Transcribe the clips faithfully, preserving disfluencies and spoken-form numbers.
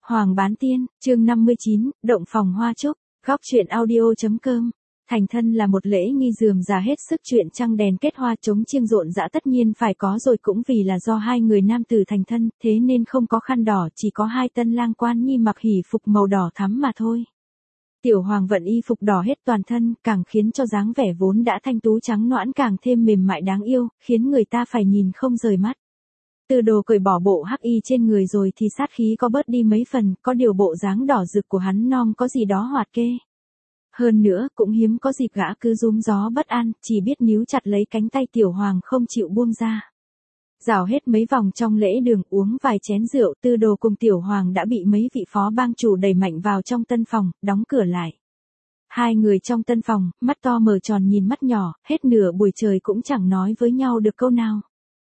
Hoàng bán tiên, chương năm mươi chín, động phòng hoa trúc, góc truyện audio.com. Thành thân là một lễ nghi rườm rà hết sức, chuyện trăng đèn kết hoa trống chiêng rộn rã tất nhiên phải có rồi, cũng vì là do hai người nam tử thành thân, thế nên không có khăn đỏ, chỉ có hai tân lang quan nhi mặc hỷ phục màu đỏ thắm mà thôi. Tiểu Hoàng vận y phục đỏ hết toàn thân, càng khiến cho dáng vẻ vốn đã thanh tú trắng nõn càng thêm mềm mại đáng yêu, khiến người ta phải nhìn không rời mắt. Tư Đồ cởi bỏ bộ hắc y trên người rồi thì sát khí có bớt đi mấy phần, có điều bộ dáng đỏ rực của hắn non có gì đó hoạt kê. Hơn nữa, cũng hiếm có dịp gã cứ rúm gió bất an, chỉ biết níu chặt lấy cánh tay Tiểu Hoàng không chịu buông ra. Rảo hết mấy vòng trong lễ đường, uống vài chén rượu, Tư Đồ cùng Tiểu Hoàng đã bị mấy vị phó bang chủ đẩy mạnh vào trong tân phòng, đóng cửa lại. Hai người trong tân phòng, mắt to mở tròn nhìn mắt nhỏ, hết nửa buổi trời cũng chẳng nói với nhau được câu nào.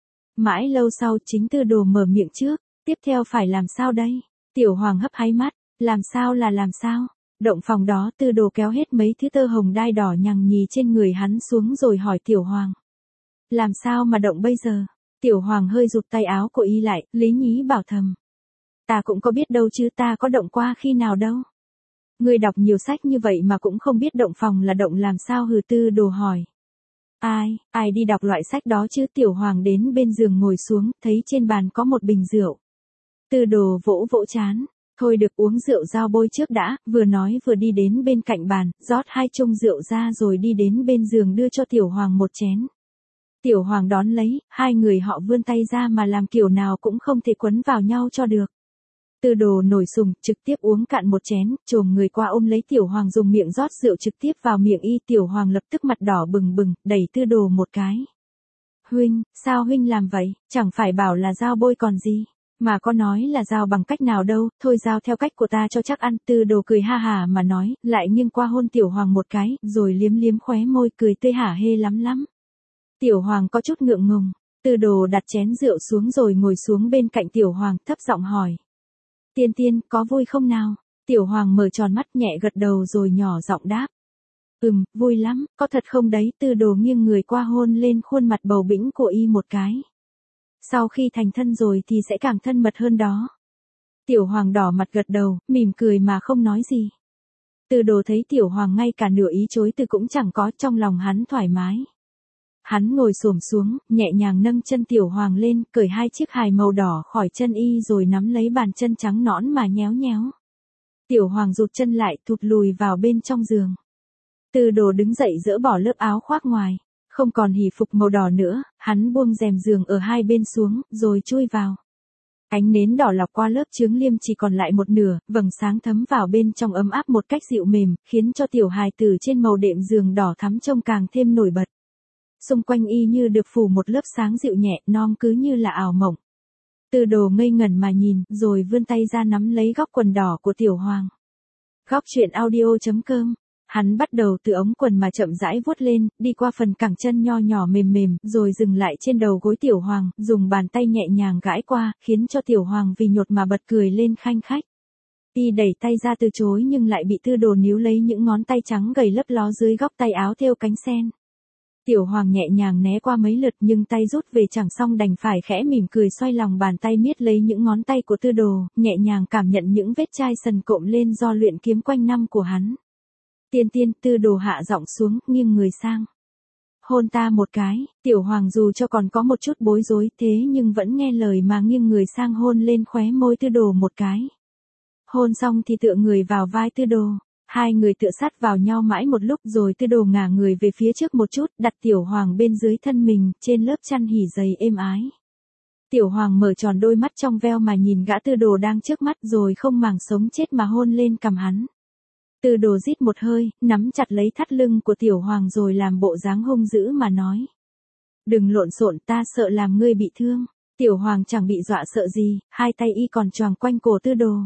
Mãi lâu sau chính Tư Đồ mở miệng trước, tiếp theo phải làm sao đây? Tiểu Hoàng hấp háy mắt, làm sao là làm sao? Động phòng đó Tư Đồ kéo hết mấy thứ tơ hồng đai đỏ nhằng nhì trên người hắn xuống rồi hỏi Tiểu Hoàng. Làm sao mà động bây giờ? Tiểu Hoàng hơi rụt tay áo của y lại, lý nhí bảo thầm. Ta cũng có biết đâu chứ, ta có động qua khi nào đâu. Người đọc nhiều sách như vậy mà cũng không biết động phòng là động làm sao, hừ. Tư Đồ hỏi. Ai, ai đi đọc loại sách đó chứ? Tiểu Hoàng đến bên giường ngồi xuống, thấy trên bàn có một bình rượu. Tư Đồ vỗ vỗ chán. Thôi được, uống rượu giao bôi trước đã, vừa nói vừa đi đến bên cạnh bàn, rót hai chung rượu ra rồi đi đến bên giường đưa cho Tiểu Hoàng một chén. Tiểu Hoàng đón lấy, hai người họ vươn tay ra mà làm kiểu nào cũng không thể quấn vào nhau cho được. Tư Đồ nổi sùng, trực tiếp uống cạn một chén, chồm người qua ôm lấy Tiểu Hoàng dùng miệng rót rượu trực tiếp vào miệng y. Tiểu Hoàng lập tức mặt đỏ bừng bừng, đẩy Tư Đồ một cái. Huynh, sao huynh làm vậy, chẳng phải bảo là giao bôi còn gì, mà có nói là giao bằng cách nào đâu, thôi giao theo cách của ta cho chắc ăn. Tư Đồ cười ha hà mà nói, lại nghiêng qua hôn Tiểu Hoàng một cái, rồi liếm liếm khóe môi cười tươi hả hê lắm lắm. Tiểu Hoàng có chút ngượng ngùng, Tư Đồ đặt chén rượu xuống rồi ngồi xuống bên cạnh Tiểu Hoàng, thấp giọng hỏi. Tiên tiên, có vui không nào? Tiểu Hoàng mở tròn mắt nhẹ gật đầu rồi nhỏ giọng đáp. Ừm, vui lắm, có thật không đấy? Tư Đồ nghiêng người qua hôn lên khuôn mặt bầu bĩnh của y một cái. Sau khi thành thân rồi thì sẽ càng thân mật hơn đó. Tiểu Hoàng đỏ mặt gật đầu, mỉm cười mà không nói gì. Tư Đồ thấy Tiểu Hoàng ngay cả nửa ý chối từ cũng chẳng có, trong lòng hắn thoải mái. Hắn ngồi xổm xuống, nhẹ nhàng nâng chân Tiểu Hoàng lên, cởi hai chiếc hài màu đỏ khỏi chân y rồi nắm lấy bàn chân trắng nõn mà nhéo nhéo. Tiểu Hoàng rụt chân lại, thụt lùi vào bên trong giường. Tư Đồ đứng dậy dỡ bỏ lớp áo khoác ngoài, không còn hỷ phục màu đỏ nữa, hắn buông rèm giường ở hai bên xuống, rồi chui vào. Ánh nến đỏ lọc qua lớp chướng liêm chỉ còn lại một nửa, vầng sáng thấm vào bên trong ấm áp một cách dịu mềm, khiến cho tiểu hài tử trên màu đệm giường đỏ thắm trông càng thêm nổi bật. Xung quanh y như được phủ một lớp sáng dịu nhẹ, non cứ như là ảo mộng. Tư Đồ ngây ngẩn mà nhìn, rồi vươn tay ra nắm lấy góc quần đỏ của Tiểu Hoàng. Góc truyện audio.com. Hắn bắt đầu từ ống quần mà chậm rãi vuốt lên, đi qua phần cẳng chân nho nhỏ mềm mềm, rồi dừng lại trên đầu gối Tiểu Hoàng, dùng bàn tay nhẹ nhàng gãi qua, khiến cho Tiểu Hoàng vì nhột mà bật cười lên khanh khách. Y đẩy tay ra từ chối nhưng lại bị Tư Đồ níu lấy những ngón tay trắng gầy lấp ló dưới góc tay áo thêu cánh sen. Tiểu Hoàng nhẹ nhàng né qua mấy lượt nhưng tay rút về chẳng xong đành phải khẽ mỉm cười xoay lòng bàn tay miết lấy những ngón tay của Tư Đồ, nhẹ nhàng cảm nhận những vết chai sần cộm lên do luyện kiếm quanh năm của hắn. Tiên tiên, Tư Đồ hạ giọng xuống, nghiêng người sang. Hôn ta một cái. Tiểu Hoàng dù cho còn có một chút bối rối thế nhưng vẫn nghe lời mà nghiêng người sang hôn lên khóe môi Tư Đồ một cái. Hôn xong thì tựa người vào vai Tư Đồ. Hai người tựa sát vào nhau mãi một lúc rồi Tư Đồ ngả người về phía trước một chút, đặt Tiểu Hoàng bên dưới thân mình, trên lớp chăn hỉ dày êm ái. Tiểu Hoàng mở tròn đôi mắt trong veo mà nhìn gã Tư Đồ đang trước mắt rồi không màng sống chết mà hôn lên cằm hắn. Tư Đồ rít một hơi, nắm chặt lấy thắt lưng của Tiểu Hoàng rồi làm bộ dáng hung dữ mà nói. Đừng lộn xộn, ta sợ làm ngươi bị thương. Tiểu Hoàng chẳng bị dọa sợ gì, hai tay y còn choàng quanh cổ Tư Đồ.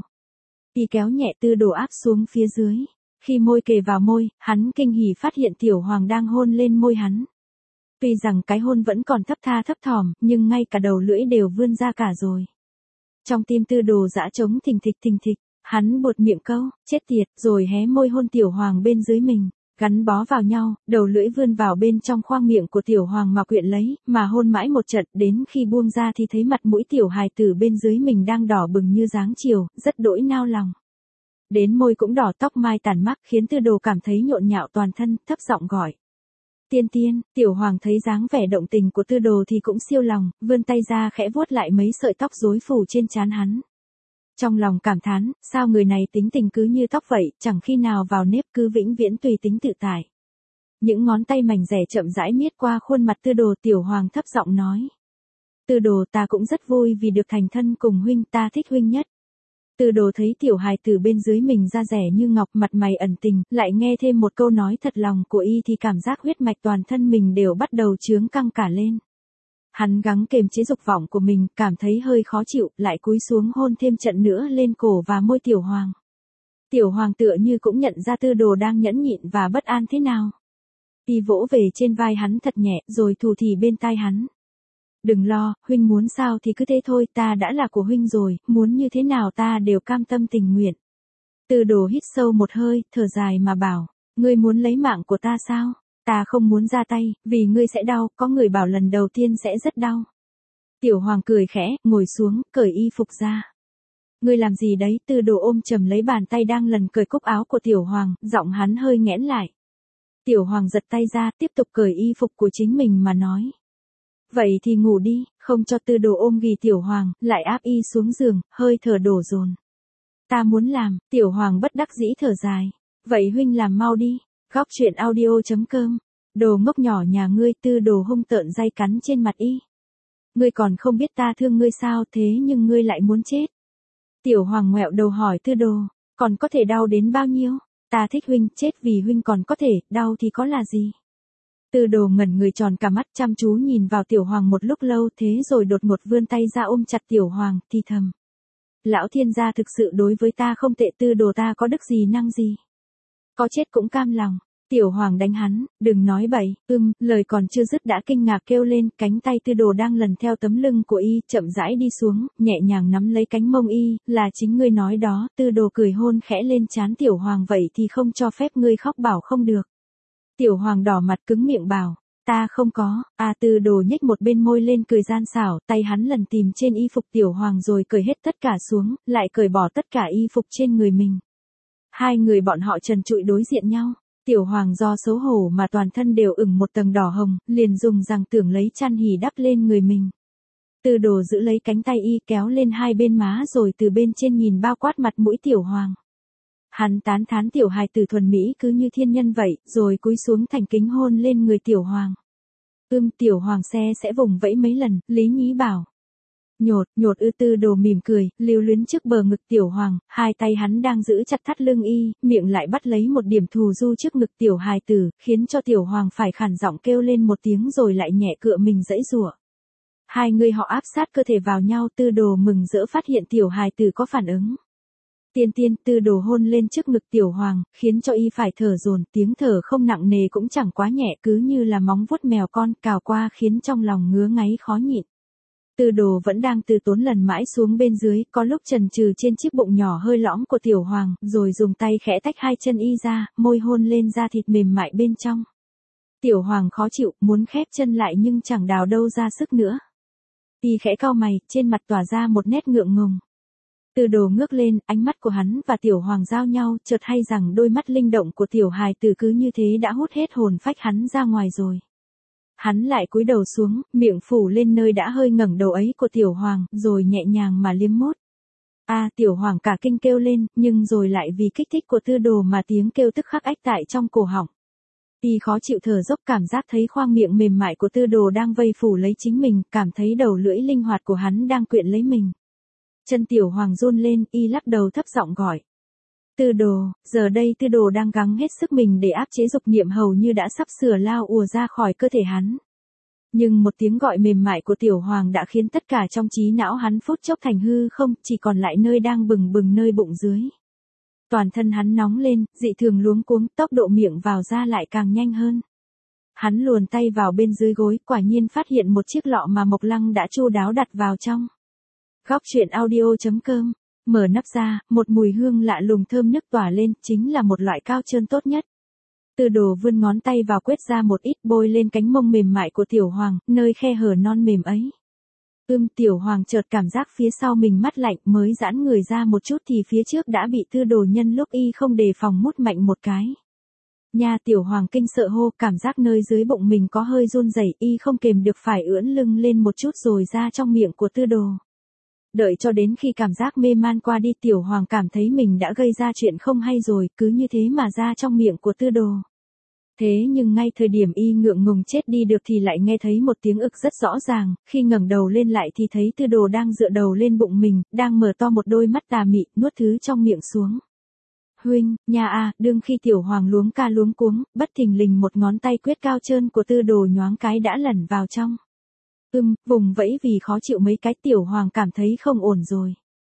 Y kéo nhẹ Tư Đồ áp xuống phía dưới. Khi môi kề vào môi, hắn kinh hỉ phát hiện Tiểu Hoàng đang hôn lên môi hắn. Tuy rằng cái hôn vẫn còn thấp tha thấp thỏm, nhưng ngay cả đầu lưỡi đều vươn ra cả rồi. Trong tim Tư Đồ dã trống thình thịch thình thịch, hắn buột miệng câu, chết tiệt, rồi hé môi hôn Tiểu Hoàng bên dưới mình. gắn bó vào nhau, đầu lưỡi vươn vào bên trong khoang miệng của tiểu hoàng mà quyện lấy, mà hôn mãi một trận, đến khi buông ra thì thấy mặt mũi tiểu hài tử bên dưới mình đang đỏ bừng như dáng chiều, rất đỗi nao lòng. Đến môi cũng đỏ, tóc mai tàn mắc, khiến Tư Đồ cảm thấy nhộn nhạo toàn thân, thấp giọng gọi. Tiên tiên. Tiểu hoàng thấy dáng vẻ động tình của Tư Đồ thì cũng siêu lòng, vươn tay ra khẽ vuốt lại mấy sợi tóc rối phủ trên trán hắn. Trong lòng cảm thán, sao người này tính tình cứ như tóc vậy, chẳng khi nào vào nếp, cứ vĩnh viễn tùy tính tự tại. Những ngón tay mảnh rẻ chậm rãi miết qua khuôn mặt Tư Đồ, tiểu hoàng thấp giọng nói. Tư Đồ, ta cũng rất vui vì được thành thân cùng huynh, ta thích huynh nhất. Tư Đồ thấy tiểu hài tử bên dưới mình da rẻ như ngọc, mặt mày ẩn tình, lại nghe thêm một câu nói thật lòng của y thì cảm giác huyết mạch toàn thân mình đều bắt đầu chướng căng cả lên. Hắn gắng kềm chế dục vọng của mình, cảm thấy hơi khó chịu, lại cúi xuống hôn thêm trận nữa lên cổ và môi tiểu hoàng. Tiểu hoàng tựa như cũng nhận ra Tư Đồ đang nhẫn nhịn và bất an thế nào. Y vỗ về trên vai hắn thật nhẹ, rồi thủ thỉ bên tai hắn. Đừng lo, huynh muốn sao thì cứ thế thôi, ta đã là của huynh rồi, muốn như thế nào ta đều cam tâm tình nguyện. Tư Đồ hít sâu một hơi, thở dài mà bảo, ngươi muốn lấy mạng của ta sao? Ta không muốn ra tay, vì ngươi sẽ đau, có người bảo lần đầu tiên sẽ rất đau. Tiểu hoàng cười khẽ, ngồi xuống, cởi y phục ra. Ngươi làm gì đấy? Tư Đồ ôm chầm lấy bàn tay đang lần cởi cúc áo của tiểu hoàng, giọng hắn hơi nghẽn lại. Tiểu hoàng giật tay ra, tiếp tục cởi y phục của chính mình mà nói. Vậy thì ngủ đi, không cho Tư Đồ ôm ghì tiểu hoàng, lại áp y xuống giường, hơi thở đổ dồn. Ta muốn làm. Tiểu hoàng bất đắc dĩ thở dài. Vậy huynh làm mau đi. Góc truyện audio chấm com. Đồ ngốc nhỏ nhà ngươi. Tư Đồ hung tợn day cắn trên mặt y. Ngươi còn không biết ta thương ngươi sao, thế nhưng ngươi lại muốn chết. Tiểu hoàng ngoẹo đầu hỏi Tư Đồ, còn có thể đau đến bao nhiêu? Ta thích huynh, chết vì huynh còn có thể, đau thì có là gì? Tư Đồ ngẩn người tròn cả mắt, chăm chú nhìn vào tiểu hoàng một lúc lâu, thế rồi đột ngột vươn tay ra ôm chặt tiểu hoàng, thì thầm. Lão thiên gia thực sự đối với ta không tệ. Tư Đồ, ta có đức gì năng gì? Có chết cũng cam lòng. Tiểu hoàng đánh hắn, đừng nói bậy. Ưm, lời còn chưa dứt đã kinh ngạc kêu lên, cánh tay Tư Đồ đang lần theo tấm lưng của y, chậm rãi đi xuống, nhẹ nhàng nắm lấy cánh mông y, là chính ngươi nói đó. Tư Đồ cười hôn khẽ lên trán tiểu hoàng, vậy thì không cho phép ngươi khóc bảo không được. Tiểu hoàng đỏ mặt cứng miệng bảo, ta không có. À, Tư Đồ nhếch một bên môi lên cười gian xảo, tay hắn lần tìm trên y phục tiểu hoàng rồi cởi hết tất cả xuống, lại cởi bỏ tất cả y phục trên người mình. Hai người bọn họ trần trụi đối diện nhau. Tiểu hoàng do xấu hổ mà toàn thân đều ửng một tầng đỏ hồng, liền dùng rằng tưởng lấy chăn hỉ đắp lên người mình. Tư Đồ giữ lấy cánh tay y, kéo lên hai bên má rồi từ bên trên nhìn bao quát mặt mũi tiểu hoàng. Hắn tán thán tiểu hài tử thuần mỹ cứ như thiên nhân vậy, rồi cúi xuống thành kính hôn lên người tiểu hoàng. Ưm, tiểu hoàng xe sẽ vùng vẫy mấy lần, Lý Nhí bảo. Nhột, nhột ư. Tư Đồ mỉm cười, lưu luyến trước bờ ngực tiểu hoàng, hai tay hắn đang giữ chặt thắt lưng y, miệng lại bắt lấy một điểm thù du trước ngực tiểu hài tử, khiến cho tiểu hoàng phải khản giọng kêu lên một tiếng rồi lại nhẹ cựa mình giãy giụa. Hai người họ áp sát cơ thể vào nhau. Tư Đồ mừng rỡ phát hiện tiểu hài tử có phản ứng. Tiên tiên. Tư Đồ hôn lên trước ngực tiểu hoàng, khiến cho y phải thở dồn, tiếng thở không nặng nề cũng chẳng quá nhẹ, cứ như là móng vuốt mèo con cào qua, khiến trong lòng ngứa ngáy khó nhịn. Tư Đồ vẫn đang từ tốn lần mãi xuống bên dưới, có lúc chần chừ trên chiếc bụng nhỏ hơi lõm của tiểu hoàng, rồi dùng tay khẽ tách hai chân y ra, môi hôn lên da thịt mềm mại bên trong. Tiểu hoàng khó chịu, muốn khép chân lại nhưng chẳng đào đâu ra sức nữa. Y khẽ cau mày, trên mặt tỏa ra một nét ngượng ngùng. Tư Đồ ngước lên, ánh mắt của hắn và tiểu hoàng giao nhau, chợt hay rằng đôi mắt linh động của tiểu hài tử cứ như thế đã hút hết hồn phách hắn ra ngoài rồi. Hắn lại cúi đầu xuống, miệng phủ lên nơi đã hơi ngẩng đầu ấy của tiểu hoàng, rồi nhẹ nhàng mà liếm mốt. À, tiểu hoàng cả kinh kêu lên, nhưng rồi lại vì kích thích của Tư Đồ mà tiếng kêu tức khắc ách tại trong cổ họng. Y khó chịu thở dốc, cảm giác thấy khoang miệng mềm mại của Tư Đồ đang vây phủ lấy chính mình, cảm thấy đầu lưỡi linh hoạt của hắn đang quyện lấy mình. Chân tiểu hoàng run lên, y lắc đầu thấp giọng gọi. Tư Đồ. Giờ đây Tư Đồ đang gắng hết sức mình để áp chế dục niệm hầu như đã sắp sửa lao ùa ra khỏi cơ thể hắn. Nhưng một tiếng gọi mềm mại của tiểu hoàng đã khiến tất cả trong trí não hắn phút chốc thành hư không, chỉ còn lại nơi đang bừng bừng nơi bụng dưới. Toàn thân hắn nóng lên, dị thường luống cuống, tốc độ miệng vào ra lại càng nhanh hơn. Hắn luồn tay vào bên dưới gối, quả nhiên phát hiện một chiếc lọ mà Mộc Lăng đã chu đáo đặt vào trong. Góc truyện audio chấm com. Mở nắp ra, một mùi hương lạ lùng thơm nức tỏa lên, chính là một loại cao trơn tốt nhất. Tư đồ vươn ngón tay vào quét ra một ít bôi lên cánh mông mềm mại của tiểu hoàng, nơi khe hở non mềm ấy. Ưm tiểu hoàng chợt cảm giác phía sau mình mát lạnh, mới giãn người ra một chút thì phía trước đã bị tư đồ nhân lúc y không đề phòng mút mạnh một cái. Nha tiểu hoàng kinh sợ hô, cảm giác nơi dưới bụng mình có hơi run rẩy, y không kềm được phải ưỡn lưng lên một chút rồi ra trong miệng của tư đồ. Đợi cho đến khi cảm giác mê man qua đi, tiểu hoàng cảm thấy mình đã gây ra chuyện không hay rồi, cứ như thế mà ra trong miệng của tư đồ. Thế nhưng ngay thời điểm y ngượng ngùng chết đi được thì lại nghe thấy một tiếng ực rất rõ ràng, khi ngẩng đầu lên lại thì thấy tư đồ đang dựa đầu lên bụng mình, đang mở to một đôi mắt tà mị, nuốt thứ trong miệng xuống. Huynh, nha a, đương khi tiểu hoàng luống ca luống cuống, bất thình lình một ngón tay quyết cao trơn của tư đồ nhoáng cái đã lẩn vào trong. Ưm, vùng vẫy vì khó chịu mấy cái, tiểu hoàng cảm thấy không ổn rồi.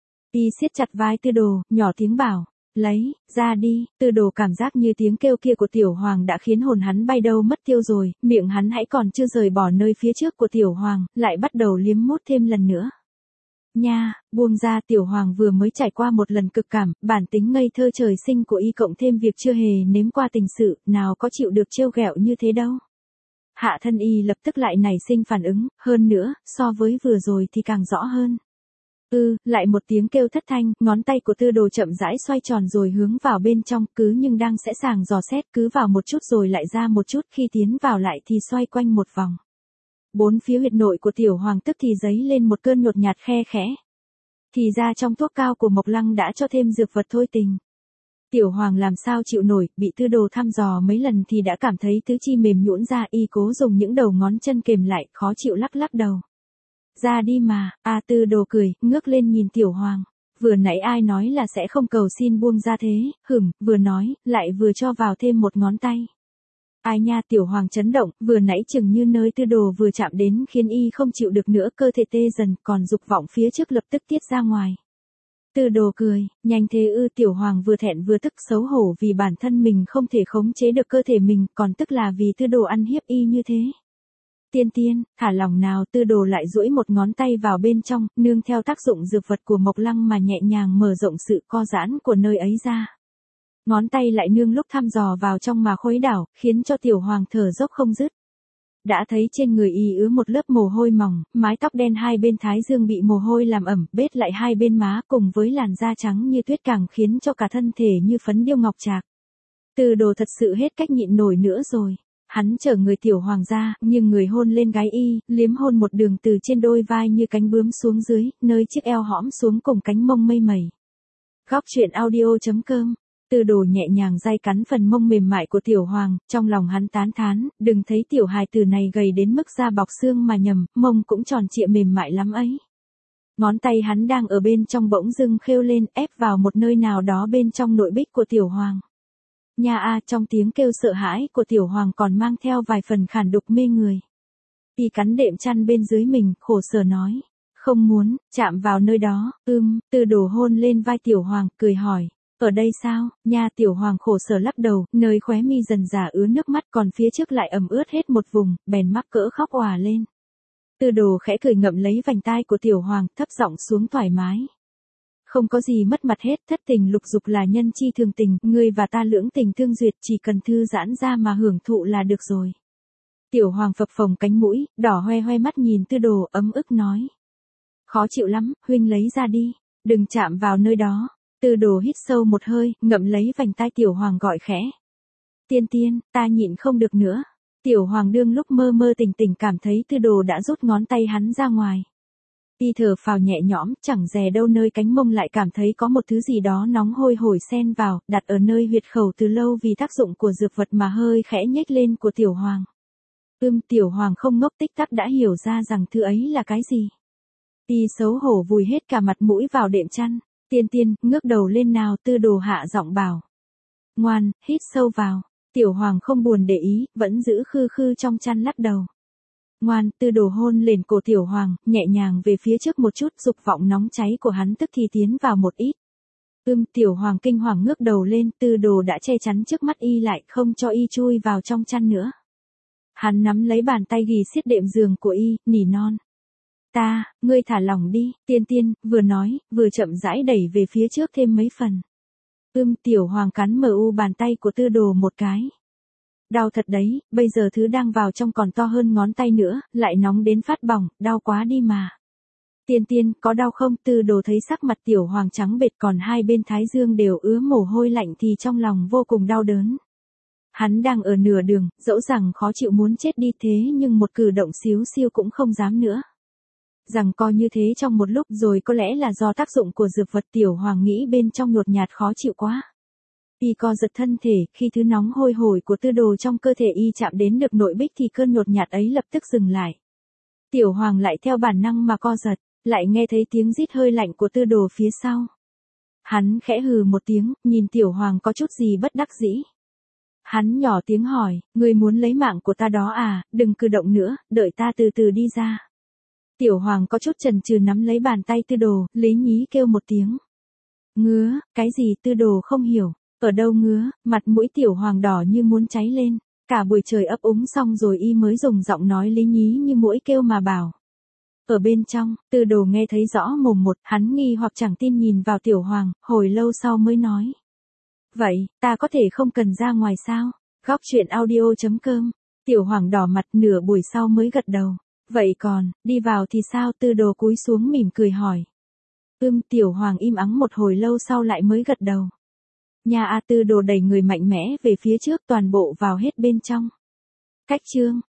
Y siết chặt vai tư đồ, nhỏ tiếng bảo, lấy, ra đi, tư đồ cảm giác như tiếng kêu kia của tiểu hoàng đã khiến hồn hắn bay đâu mất tiêu rồi, miệng hắn hãy còn chưa rời bỏ nơi phía trước của tiểu hoàng, lại bắt đầu liếm mút thêm lần nữa. Nha, buông ra, tiểu hoàng vừa mới trải qua một lần cực cảm, bản tính ngây thơ trời sinh của y cộng thêm việc chưa hề nếm qua tình sự, nào có chịu được trêu ghẹo như thế đâu. Hạ thân y lập tức lại nảy sinh phản ứng, hơn nữa, so với vừa rồi thì càng rõ hơn. Ư, ừ, lại một tiếng kêu thất thanh, ngón tay của tư đồ chậm rãi xoay tròn rồi hướng vào bên trong, cứ nhưng đang sẽ sàng dò xét, cứ vào một chút rồi lại ra một chút, khi tiến vào lại thì xoay quanh một vòng. Bốn phía huyệt nội của tiểu hoàng tức thì dấy lên một cơn nhột nhạt khe khẽ. Thì ra trong thuốc cao của Mộc Lăng đã cho thêm dược vật thôi tình. Tiểu hoàng làm sao chịu nổi, bị tư đồ thăm dò mấy lần thì đã cảm thấy tứ chi mềm nhũn ra, y cố dùng những đầu ngón chân kềm lại, khó chịu lắc lắc đầu. Ra đi mà, a tư đồ cười, ngước lên nhìn tiểu hoàng. Vừa nãy ai nói là sẽ không cầu xin buông ra thế, hửm, vừa nói, lại vừa cho vào thêm một ngón tay. Ai nha, tiểu hoàng chấn động, vừa nãy chừng như nơi tư đồ vừa chạm đến khiến y không chịu được nữa, cơ thể tê dần, còn dục vọng phía trước lập tức tiết ra ngoài. Tư đồ cười, nhanh thế ư, tiểu hoàng vừa thẹn vừa tức xấu hổ vì bản thân mình không thể khống chế được cơ thể mình, còn tức là vì tư đồ ăn hiếp y như thế. Tiên tiên, thả lòng nào, tư đồ lại duỗi một ngón tay vào bên trong, nương theo tác dụng dược vật của Mộc Lăng mà nhẹ nhàng mở rộng sự co giãn của nơi ấy ra. Ngón tay lại nương lúc thăm dò vào trong mà khuấy đảo, khiến cho tiểu hoàng thở dốc không dứt. Đã thấy trên người y ứa một lớp mồ hôi mỏng, mái tóc đen hai bên thái dương bị mồ hôi làm ẩm, bết lại hai bên má cùng với làn da trắng như tuyết càng khiến cho cả thân thể như phấn điêu ngọc trạc. Tư đồ thật sự hết cách nhịn nổi nữa rồi. Hắn chở người tiểu hoàng ra, nhưng người hôn lên gái y, liếm hôn một đường từ trên đôi vai như cánh bướm xuống dưới, nơi chiếc eo hõm xuống cùng cánh mông mây mẩy. Góc truyện audio chấm com. Tư đồ nhẹ nhàng day cắn phần mông mềm mại của tiểu hoàng, trong lòng hắn tán thán, đừng thấy tiểu hài tử này gầy đến mức da bọc xương mà nhầm, mông cũng tròn trịa mềm mại lắm ấy. Ngón tay hắn đang ở bên trong bỗng dưng khêu lên, ép vào một nơi nào đó bên trong nội bích của tiểu hoàng. Nha a, trong tiếng kêu sợ hãi của tiểu hoàng còn mang theo vài phần khản đục mê người. Y cắn đệm chăn bên dưới mình, khổ sở nói, không muốn, chạm vào nơi đó, ưm, tư đồ hôn lên vai tiểu hoàng, cười hỏi, ở đây sao, nha tiểu hoàng khổ sở lắc đầu, nơi khóe mi dần dà ứa nước mắt còn phía trước lại ẩm ướt hết một vùng, bèn mắc cỡ khóc òa lên. Tư đồ khẽ cười ngậm lấy vành tai của tiểu hoàng, thấp giọng xuống thoải mái. Không có gì mất mặt hết, thất tình lục dục là nhân chi thường tình, ngươi và ta lưỡng tình thương duyệt, chỉ cần thư giãn ra mà hưởng thụ là được rồi. Tiểu hoàng phập phồng cánh mũi, đỏ hoe hoe mắt nhìn tư đồ, ấm ức nói. Khó chịu lắm, huynh lấy ra đi, đừng chạm vào nơi đó. Tư đồ hít sâu một hơi, ngậm lấy vành tai tiểu hoàng gọi khẽ. Tiên tiên, ta nhịn không được nữa. Tiểu hoàng đương lúc mơ mơ tỉnh tỉnh cảm thấy tư đồ đã rút ngón tay hắn ra ngoài. Y thở phào nhẹ nhõm, chẳng dè đâu nơi cánh mông lại cảm thấy có một thứ gì đó nóng hôi hổi xen vào, đặt ở nơi huyệt khẩu từ lâu vì tác dụng của dược vật mà hơi khẽ nhếch lên của tiểu hoàng. Ưm, tiểu hoàng không ngốc tích tắc đã hiểu ra rằng thứ ấy là cái gì. Y xấu hổ vùi hết cả mặt mũi vào đệm chăn. Tiên tiên, ngước đầu lên nào, tư đồ hạ giọng bảo. Ngoan, hít sâu vào. Tiểu hoàng không buồn để ý, vẫn giữ khư khư trong chăn lắc đầu. Ngoan, tư đồ hôn lên cổ tiểu hoàng, nhẹ nhàng về phía trước một chút, dục vọng nóng cháy của hắn tức thì tiến vào một ít. Ưm, tiểu hoàng kinh hoàng ngước đầu lên, tư đồ đã che chắn trước mắt y lại, không cho y chui vào trong chăn nữa. Hắn nắm lấy bàn tay ghì xiết đệm giường của y, nỉ non. Ta, ngươi thả lỏng đi, tiên tiên, vừa nói, vừa chậm rãi đẩy về phía trước thêm mấy phần. Ưm, tiểu hoàng cắn mờ u bàn tay của tư đồ một cái. Đau thật đấy, bây giờ thứ đang vào trong còn to hơn ngón tay nữa, lại nóng đến phát bỏng, đau quá đi mà. Tiên tiên, có đau không? Tư Đồ thấy sắc mặt Tiểu Hoàng trắng bệch còn hai bên thái dương đều ứa mồ hôi lạnh thì trong lòng vô cùng đau đớn. Hắn đang ở nửa đường, dẫu rằng khó chịu muốn chết đi thế nhưng một cử động xíu xiu cũng không dám nữa. Rằng coi như thế trong một lúc rồi có lẽ là do tác dụng của dược vật Tiểu Hoàng nghĩ bên trong nhột nhạt khó chịu quá. Y co giật thân thể, khi thứ nóng hôi hổi của Tư Đồ trong cơ thể y chạm đến được nội bích thì cơn nhột nhạt ấy lập tức dừng lại. Tiểu Hoàng lại theo bản năng mà co giật, lại nghe thấy tiếng rít hơi lạnh của Tư Đồ phía sau. Hắn khẽ hừ một tiếng, nhìn Tiểu Hoàng có chút gì bất đắc dĩ. Hắn nhỏ tiếng hỏi, ngươi muốn lấy mạng của ta đó à, đừng cử động nữa, đợi ta từ từ đi ra. Tiểu Hoàng có chút chần chừ nắm lấy bàn tay Tư Đồ, Lý Nhí kêu một tiếng. Ngứa, cái gì? Tư Đồ không hiểu, ở đâu ngứa? Mặt mũi Tiểu Hoàng đỏ như muốn cháy lên, cả buổi trời ấp úng xong rồi y mới dùng giọng nói Lý Nhí như muỗi kêu mà bảo. Ở bên trong, Tư Đồ nghe thấy rõ mồm một, hắn nghi hoặc chẳng tin nhìn vào Tiểu Hoàng, hồi lâu sau mới nói. Vậy, ta có thể không cần ra ngoài sao? Góc truyện audio chấm com. Tiểu Hoàng đỏ mặt nửa buổi sau mới gật đầu. Vậy còn, đi vào thì sao? Tư Đồ cúi xuống mỉm cười hỏi. Ưm, Tiểu Hoàng im ắng một hồi lâu sau lại mới gật đầu. Nhà A. Tư Đồ đẩy người mạnh mẽ về phía trước toàn bộ vào hết bên trong. Cách chương.